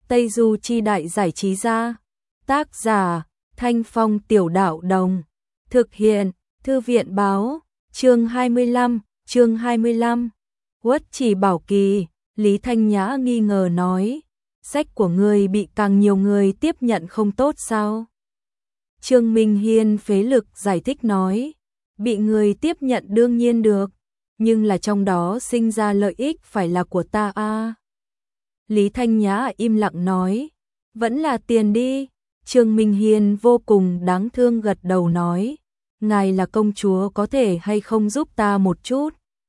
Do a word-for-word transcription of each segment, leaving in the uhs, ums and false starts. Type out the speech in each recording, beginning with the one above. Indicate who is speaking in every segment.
Speaker 1: Tây Du Chi Đại Giải Trí Gia. Tác giả Thanh Phong Tiểu Đạo Đồng. Thực hiện Thư viện Báo. Chương hai mươi lăm, chương hai mươi lăm. Uất Chỉ Bảo Kỳ. Lý Thanh Nhã nghi ngờ nói, sách của ngươi bị càng nhiều người tiếp nhận không tốt sao? Trương Minh Hiên phế lực giải thích nói, bị người tiếp nhận đương nhiên được, nhưng là trong đó sinh ra lợi ích phải là của ta a. À. Lý Thanh Nhã im lặng nói, vẫn là tiền đi. Trương Minh Hiên vô cùng đáng thương gật đầu nói, ngài là công chúa có thể hay không giúp ta một chút?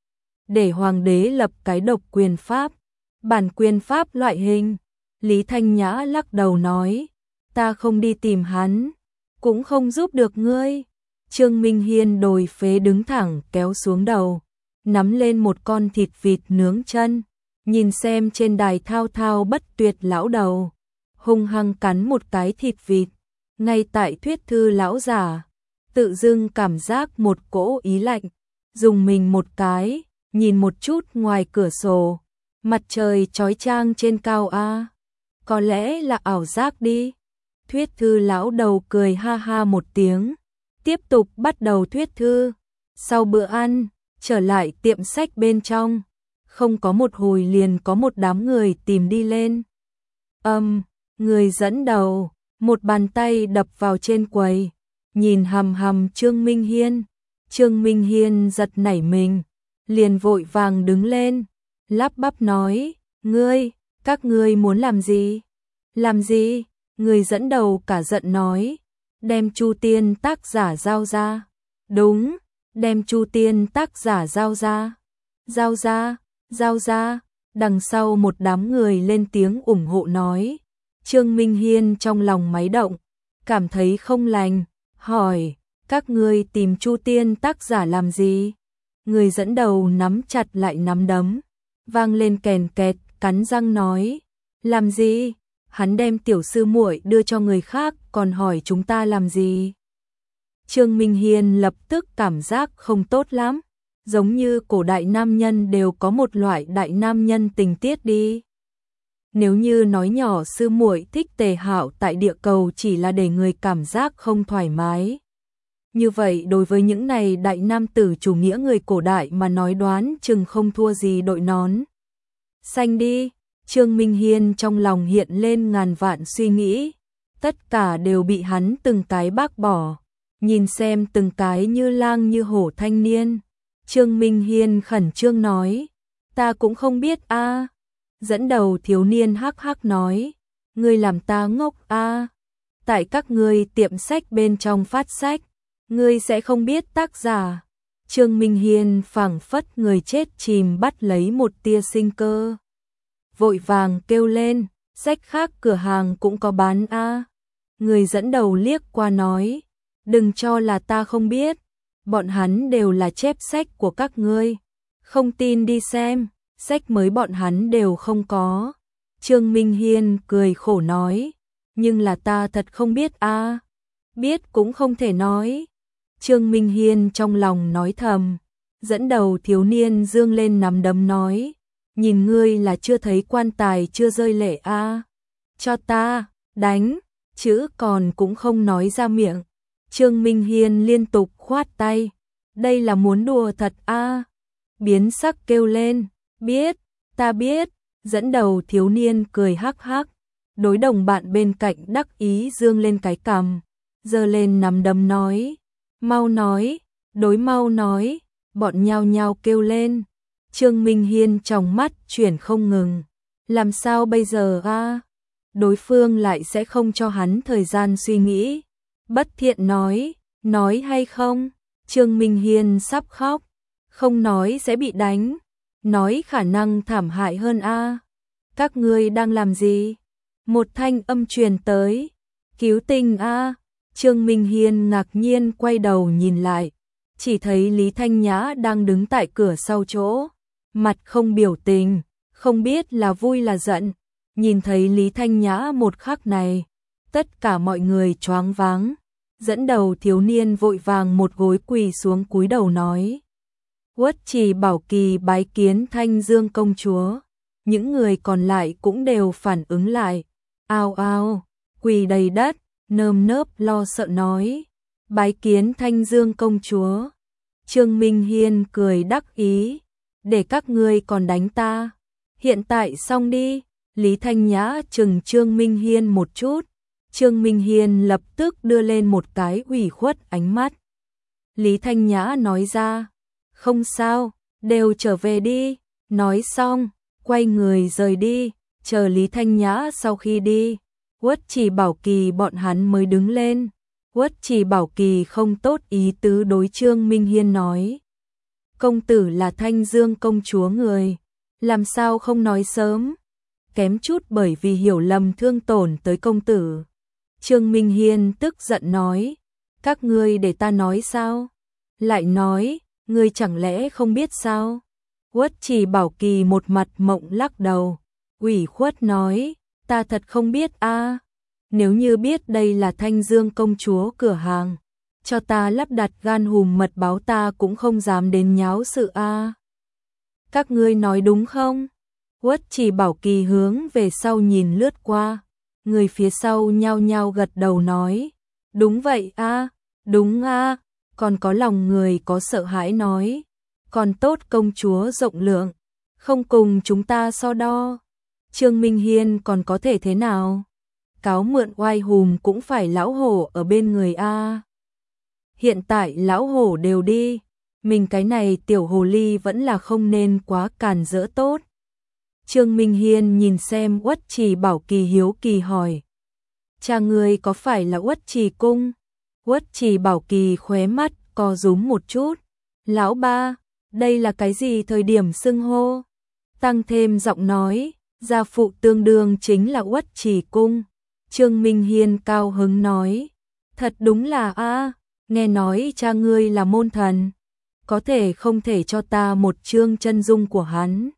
Speaker 1: Để hoàng đế lập cái độc quyền pháp, bản quyền pháp loại hình. Lý Thanh Nhã lắc đầu nói, ta không đi tìm hắn, cũng không giúp được ngươi. Trương Minh Hiên đồi phế đứng thẳng kéo xuống đầu, nắm lên một con thịt vịt nướng chân, nhìn xem trên đài thao thao bất tuyệt lão đầu, hung hăng cắn một cái thịt vịt. Ngay tại thuyết thư lão giả, tự dưng cảm giác một cỗ ý lạnh, dùng mình một cái, nhìn một chút ngoài cửa sổ, mặt trời chói chang trên cao a, có lẽ là ảo giác đi. Thuyết thư lão đầu cười ha ha một tiếng, tiếp tục bắt đầu thuyết thư. Sau bữa ăn, trở lại tiệm sách bên trong, không có một hồi liền có một đám người tìm đi lên. Âm, người dẫn đầu, một bàn tay đập vào trên quầy, nhìn hằm hằm Trương Minh Hiên. Trương Minh Hiên giật nảy mình, liền vội vàng đứng lên, lắp bắp nói, ngươi, các ngươi muốn làm gì? Làm gì? Người dẫn đầu cả giận nói, đem Chu Tiên tác giả giao ra. Đúng, đem Chu Tiên tác giả giao ra. Giao ra, giao ra. Đằng sau một đám người lên tiếng ủng hộ nói. Trương Minh Hiên trong lòng máy động, cảm thấy không lành, hỏi, các ngươi tìm Chu Tiên tác giả làm gì? Người dẫn đầu nắm chặt lại nắm đấm, vang lên kèn kẹt, cắn răng nói, làm gì? Hắn đem tiểu sư muội đưa cho người khác, còn hỏi chúng ta làm gì? Trương Minh Hiên lập tức cảm giác không tốt lắm, giống như cổ đại nam nhân đều có một loại đại nam nhân tình tiết đi. Nếu như nói nhỏ sư muội thích Tề Hạo tại địa cầu chỉ là để người cảm giác không thoải mái, như vậy đối với những này đại nam tử chủ nghĩa người cổ đại mà nói đoán chừng không thua gì đội nón xanh đi. Trương Minh Hiên trong lòng hiện lên ngàn vạn suy nghĩ, tất cả đều bị hắn từng cái bác bỏ. Nhìn xem từng cái như lang như hổ thanh niên, Trương Minh Hiên khẩn trương nói, ta cũng không biết a. À. Dẫn đầu thiếu niên hắc hắc nói, ngươi làm ta ngốc a. À. Tại các ngươi tiệm sách bên trong phát sách, ngươi sẽ không biết tác giả. Trương Minh Hiên phảng phất người chết chìm bắt lấy một tia sinh cơ, vội vàng kêu lên, sách khác cửa hàng cũng có bán a. À. Người dẫn đầu liếc qua nói, đừng cho là ta không biết, bọn hắn đều là chép sách của các ngươi, không tin đi xem, sách mới bọn hắn đều không có. Trương Minh Hiên cười khổ nói, nhưng là ta thật không biết a. À. Biết cũng không thể nói. Trương Minh Hiên trong lòng nói thầm, dẫn đầu thiếu niên dương lên nắm đấm nói, nhìn ngươi là chưa thấy quan tài chưa rơi lệ a. À. Cho ta, đánh, chữ còn cũng không nói ra miệng. Trương Minh Hiên liên tục khoát tay, đây là muốn đùa thật a. À. Biến sắc kêu lên, biết, ta biết. Dẫn đầu thiếu niên cười hắc hắc, đối đồng bạn bên cạnh đắc ý dương lên cái cằm, giơ lên nắm đấm nói, mau nói, đối mau nói. Bọn nhao nhao kêu lên. Trương Minh Hiên trong mắt chuyển không ngừng, làm sao bây giờ a? À? Đối phương lại sẽ không cho hắn thời gian suy nghĩ. Bất thiện nói, nói hay không? Trương Minh Hiên sắp khóc, không nói sẽ bị đánh, nói khả năng thảm hại hơn a. À? Các ngươi đang làm gì? Một thanh âm truyền tới, cứu tình a. À? Trương Minh Hiên ngạc nhiên quay đầu nhìn lại, chỉ thấy Lý Thanh Nhã đang đứng tại cửa sau chỗ, mặt không biểu tình, không biết là vui là giận. Nhìn thấy Lý Thanh Nhã một khắc này, tất cả mọi người choáng váng. Dẫn đầu thiếu niên vội vàng một gối quỳ xuống cúi đầu nói, Uất Chỉ Bảo Kỳ bái kiến Thanh Dương công chúa. Những người còn lại cũng đều phản ứng lại, Ao ao, quỳ đầy đất, nơm nớp lo sợ nói, bái kiến Thanh Dương công chúa. Trương Minh Hiên cười đắc ý, để các ngươi còn đánh ta, hiện tại xong đi. Lý Thanh Nhã chừng Trương Minh Hiên một chút, Trương Minh Hiên lập tức đưa lên một cái ủy khuất ánh mắt. Lý Thanh Nhã nói ra, không sao, đều trở về đi. Nói xong, quay người rời đi, chờ Lý Thanh Nhã sau khi đi, Uất Chỉ Bảo Kỳ bọn hắn mới đứng lên. Uất Chỉ Bảo Kỳ không tốt ý tứ đối Trương Minh Hiên nói, công tử là Thanh Dương công chúa người, làm sao không nói sớm, kém chút bởi vì hiểu lầm thương tổn tới công tử. Trương Minh Hiên tức giận nói, các ngươi để ta nói sao? Lại nói, ngươi chẳng lẽ không biết sao? Uất Chỉ Bảo Kỳ một mặt mộng lắc đầu, ủy khuất nói, ta thật không biết a. Nếu như biết đây là Thanh Dương công chúa cửa hàng, cho ta lắp đặt gan hùm mật báo ta cũng không dám đến nháo sự a. Các ngươi nói đúng không? Uất Chỉ Bảo Kỳ hướng về sau nhìn lướt qua, người phía sau nhao nhao gật đầu nói, đúng vậy a, đúng a. Còn có lòng người có sợ hãi nói, còn tốt công chúa rộng lượng, không cùng chúng ta so đo. Trương Minh Hiên còn có thể thế nào? Cáo mượn oai hùm cũng phải lão hổ ở bên người a. Hiện tại lão hổ đều đi, mình cái này tiểu hồ ly vẫn là không nên quá càn rỡ tốt. Trương Minh Hiên nhìn xem Uất Chỉ Bảo Kỳ hiếu kỳ hỏi, cha ngươi có phải là Uất Chỉ cung? Uất Chỉ Bảo Kỳ khóe mắt co rúm một chút, lão ba, đây là cái gì thời điểm xưng hô? Tăng thêm giọng nói, gia phụ tương đương chính là Uất Chỉ cung. Trương Minh Hiên cao hứng nói, thật đúng là a, nghe nói cha ngươi là môn thần, có thể không thể cho ta một chương chân dung của hắn?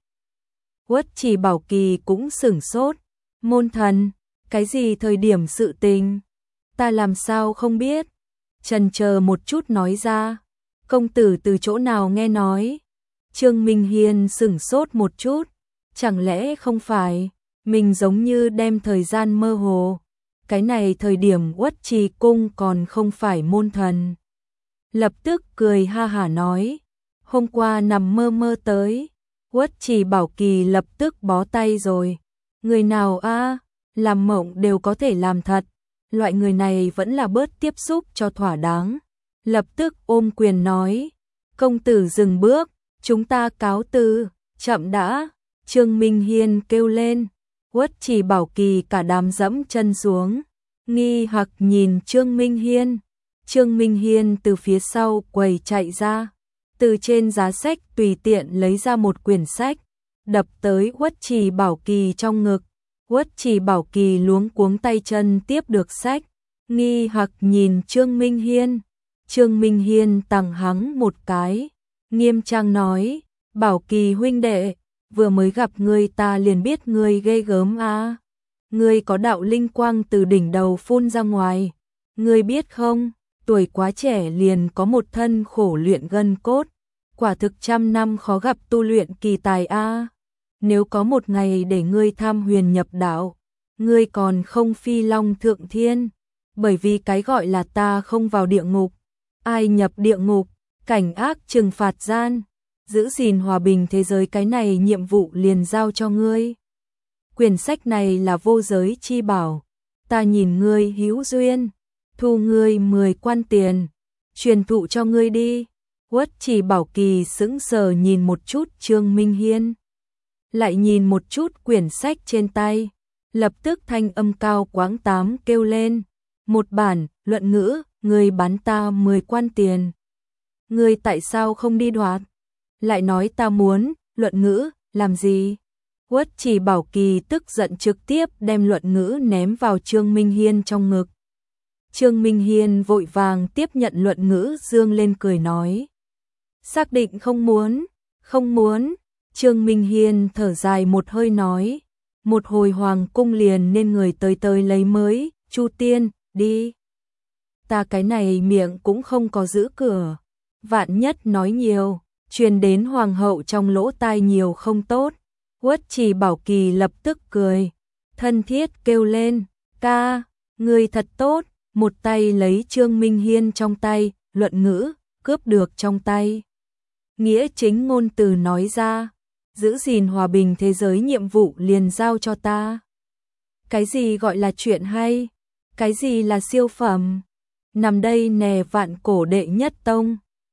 Speaker 1: Uất Chỉ Bảo Kỳ cũng sửng sốt, môn thần, cái gì thời điểm sự tình? Ta làm sao không biết? Chần chờ một chút nói ra, công tử từ chỗ nào nghe nói? Trương Minh Hiên sửng sốt một chút, chẳng lẽ không phải, mình giống như đem thời gian mơ hồ, cái này thời điểm Uất Chỉ cung còn không phải môn thần. Lập tức cười ha hả nói, hôm qua nằm mơ mơ tới. Uất Chỉ Bảo Kỳ lập tức bó tay rồi, người nào a, làm mộng đều có thể làm thật, loại người này vẫn là bớt tiếp xúc cho thỏa đáng. Lập tức ôm quyền nói, công tử dừng bước, chúng ta cáo từ. Chậm đã. Trương Minh Hiên kêu lên. Uất Chỉ Bảo Kỳ cả đám dẫm chân xuống, nghi hoặc nhìn Trương Minh Hiên. Trương Minh Hiên từ phía sau quầy chạy ra, từ trên giá sách tùy tiện lấy ra một quyển sách, đập tới Uất Chỉ Bảo Kỳ trong ngực. Uất Chỉ Bảo Kỳ luống cuống tay chân tiếp được sách, nghi hoặc nhìn Trương Minh Hiên. Trương Minh Hiên tằng hắng một cái, nghiêm trang nói, Bảo Kỳ huynh đệ, vừa mới gặp ngươi ta liền biết ngươi ghê gớm a. Ngươi có đạo linh quang từ đỉnh đầu phun ra ngoài, ngươi biết không, tuổi quá trẻ liền có một thân khổ luyện gân cốt, quả thực trăm năm khó gặp tu luyện kỳ tài a. Nếu có một ngày để ngươi tham huyền nhập đạo, ngươi còn không phi long thượng thiên, bởi vì cái gọi là ta không vào địa ngục, ai nhập địa ngục, cảnh ác trừng phạt gian, giữ gìn hòa bình thế giới, cái này nhiệm vụ liền giao cho ngươi. Quyển sách này là vô giới chi bảo, ta nhìn ngươi hữu duyên, thu ngươi mười quan tiền, truyền thụ cho ngươi đi. Uất Chỉ Bảo Kỳ sững sờ nhìn một chút Trương Minh Hiên, lại nhìn một chút quyển sách trên tay, lập tức thanh âm cao quãng tám kêu lên, một bản luận ngữ, ngươi bán ta mười quan tiền, ngươi tại sao không đi đoạt, lại nói ta muốn luận ngữ làm gì? Uất Chỉ Bảo Kỳ tức giận trực tiếp đem luận ngữ ném vào Trương Minh Hiên trong ngực. Trương Minh Hiên vội vàng tiếp nhận luận ngữ, dương lên cười nói, xác định không muốn, không muốn. Trương Minh Hiên thở dài một hơi nói, một hồi hoàng cung liền nên người tới tới lấy mới, Chu Tiên, đi. Ta cái này miệng cũng không có giữ cửa, vạn nhất nói nhiều, truyền đến hoàng hậu trong lỗ tai nhiều không tốt. Uất Chỉ Bảo Kỳ lập tức cười, thân thiết kêu lên, ca, người thật tốt, một tay lấy Trương Minh Hiên trong tay, luận ngữ, cướp được trong tay. Nghĩa chính ngôn từ nói ra, giữ gìn hòa bình thế giới nhiệm vụ liền giao cho ta. Cái gì gọi là chuyện hay? Cái gì là siêu phẩm? Nằm đây nè vạn cổ đệ nhất tông.